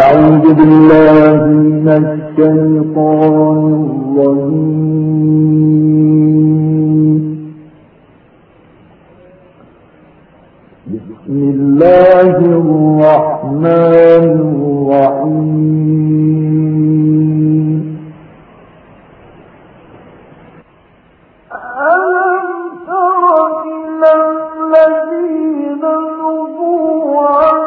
أعوذ بالله من الشيطان الرجيم. بسم الله الرحمن الرحيم. ألم تر إلى الذين نهوا عن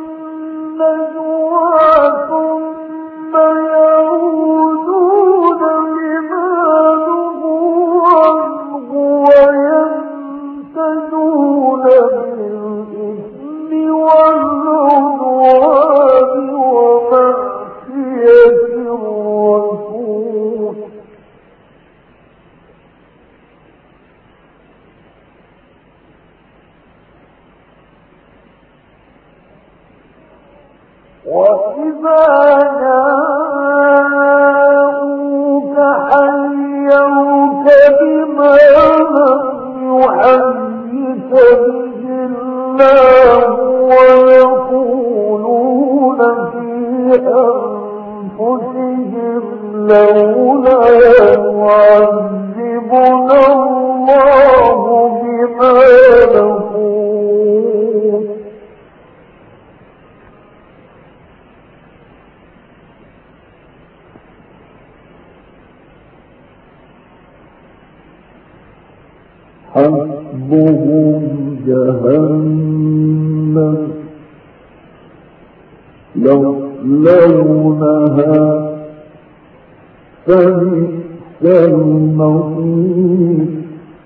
النجوى ثم يعودون لما نهوا عنه وينتهون بالإثم والعدوان ومعصية الرسول وإذا جاءوك حيوك بما لم يحيك به الله ويقولون في أنفسهم لولا يعذبنا الله بما نقول حسبهم جهنم يصلونها فبئس المصير.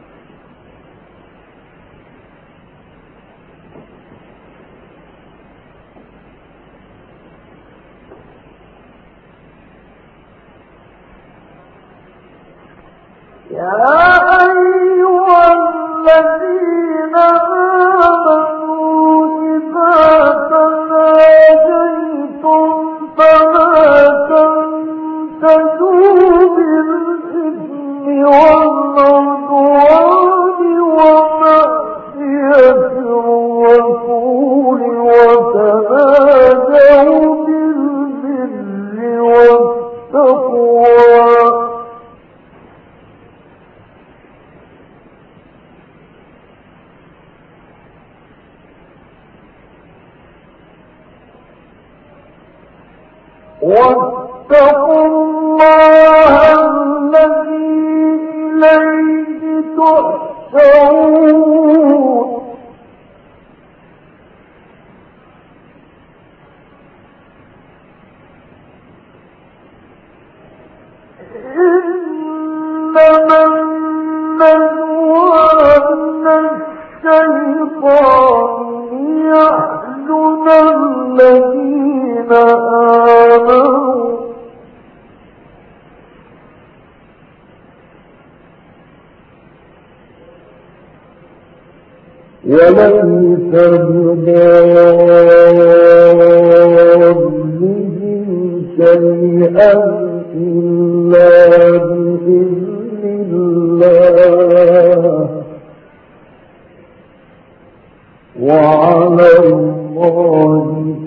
يا أيها الذين آمنوا إذا تناجيتم فلا تنتجوا بالإثم والعدوان ومعصية الرسول وتناجوا بالبر والتقوى واتقوا الله الذي إليه تحشرون. إنما النجوى من الشيطان ليحزن الذين آمنوا وليس بضارهم شيئا إلا بإذن الله وعلى الله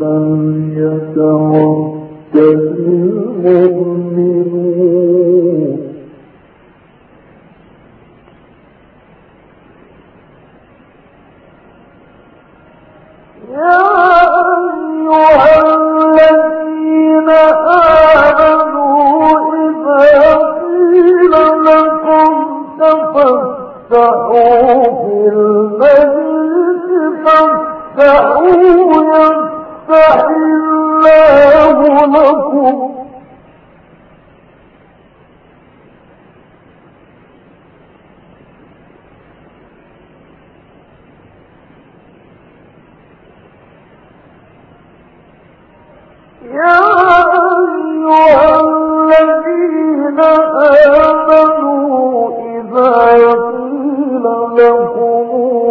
فليتوكل المؤمنون. يا أيها الذين آمنوا إذا قيل لكم تفسحوا في المجلس فافسحوا يفسح الله لكم يا أيها الذين آمنوا إذا قيل لكم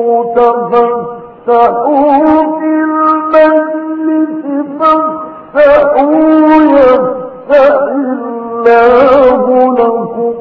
تفسحوا في المجلس فافسحوا يفسح الله لكم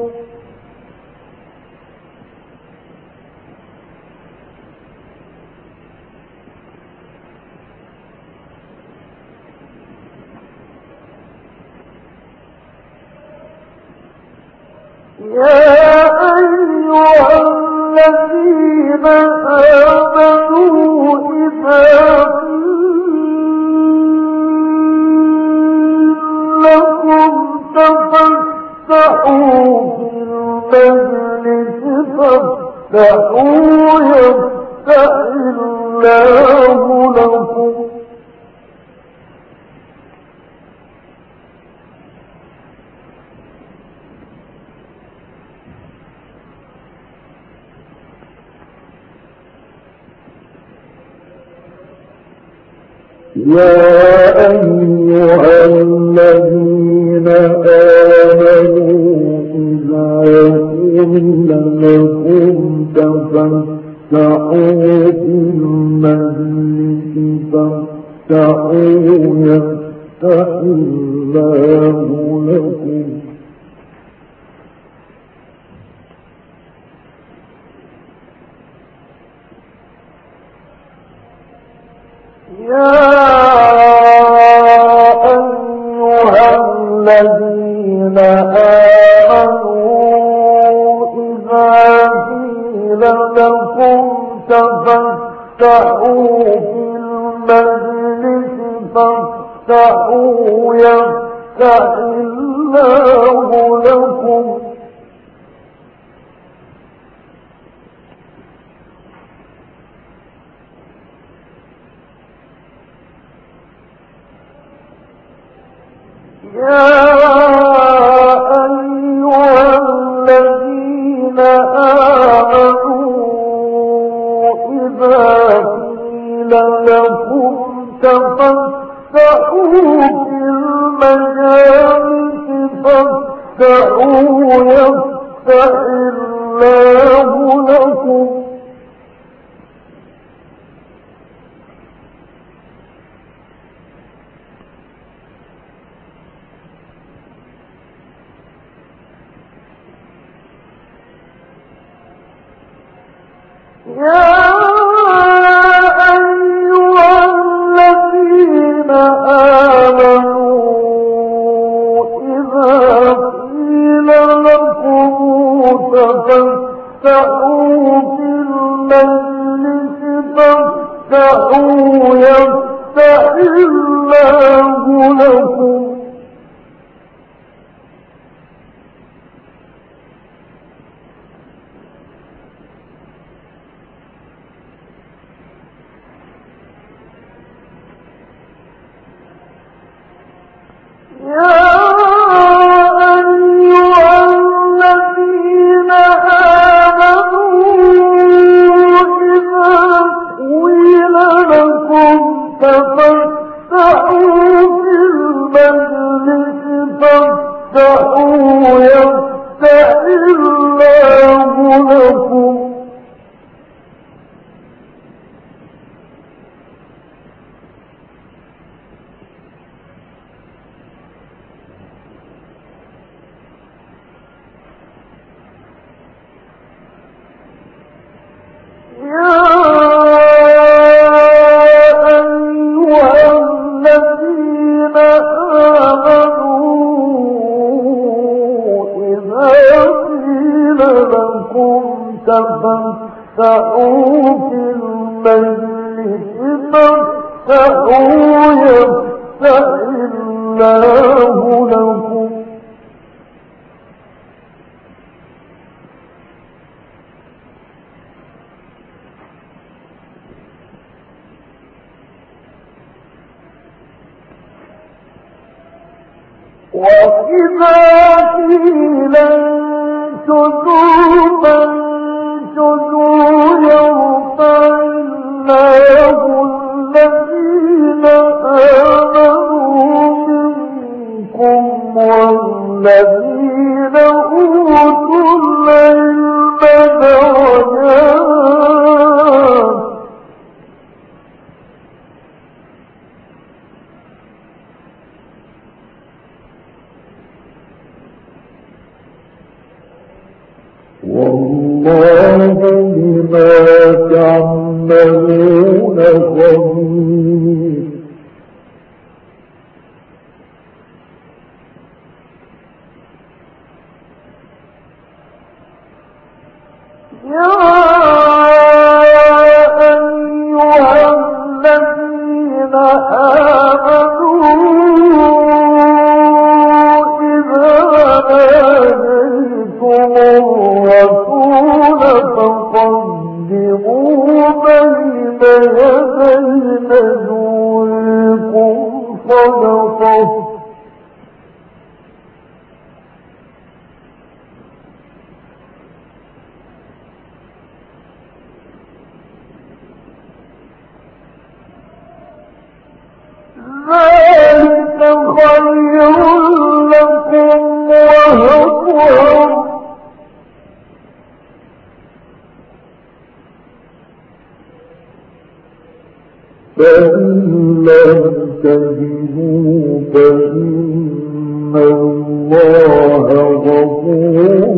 فإن لم تجدوا فإن الله غفور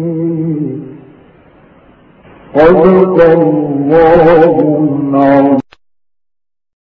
رحيم. صدق الله العظيم.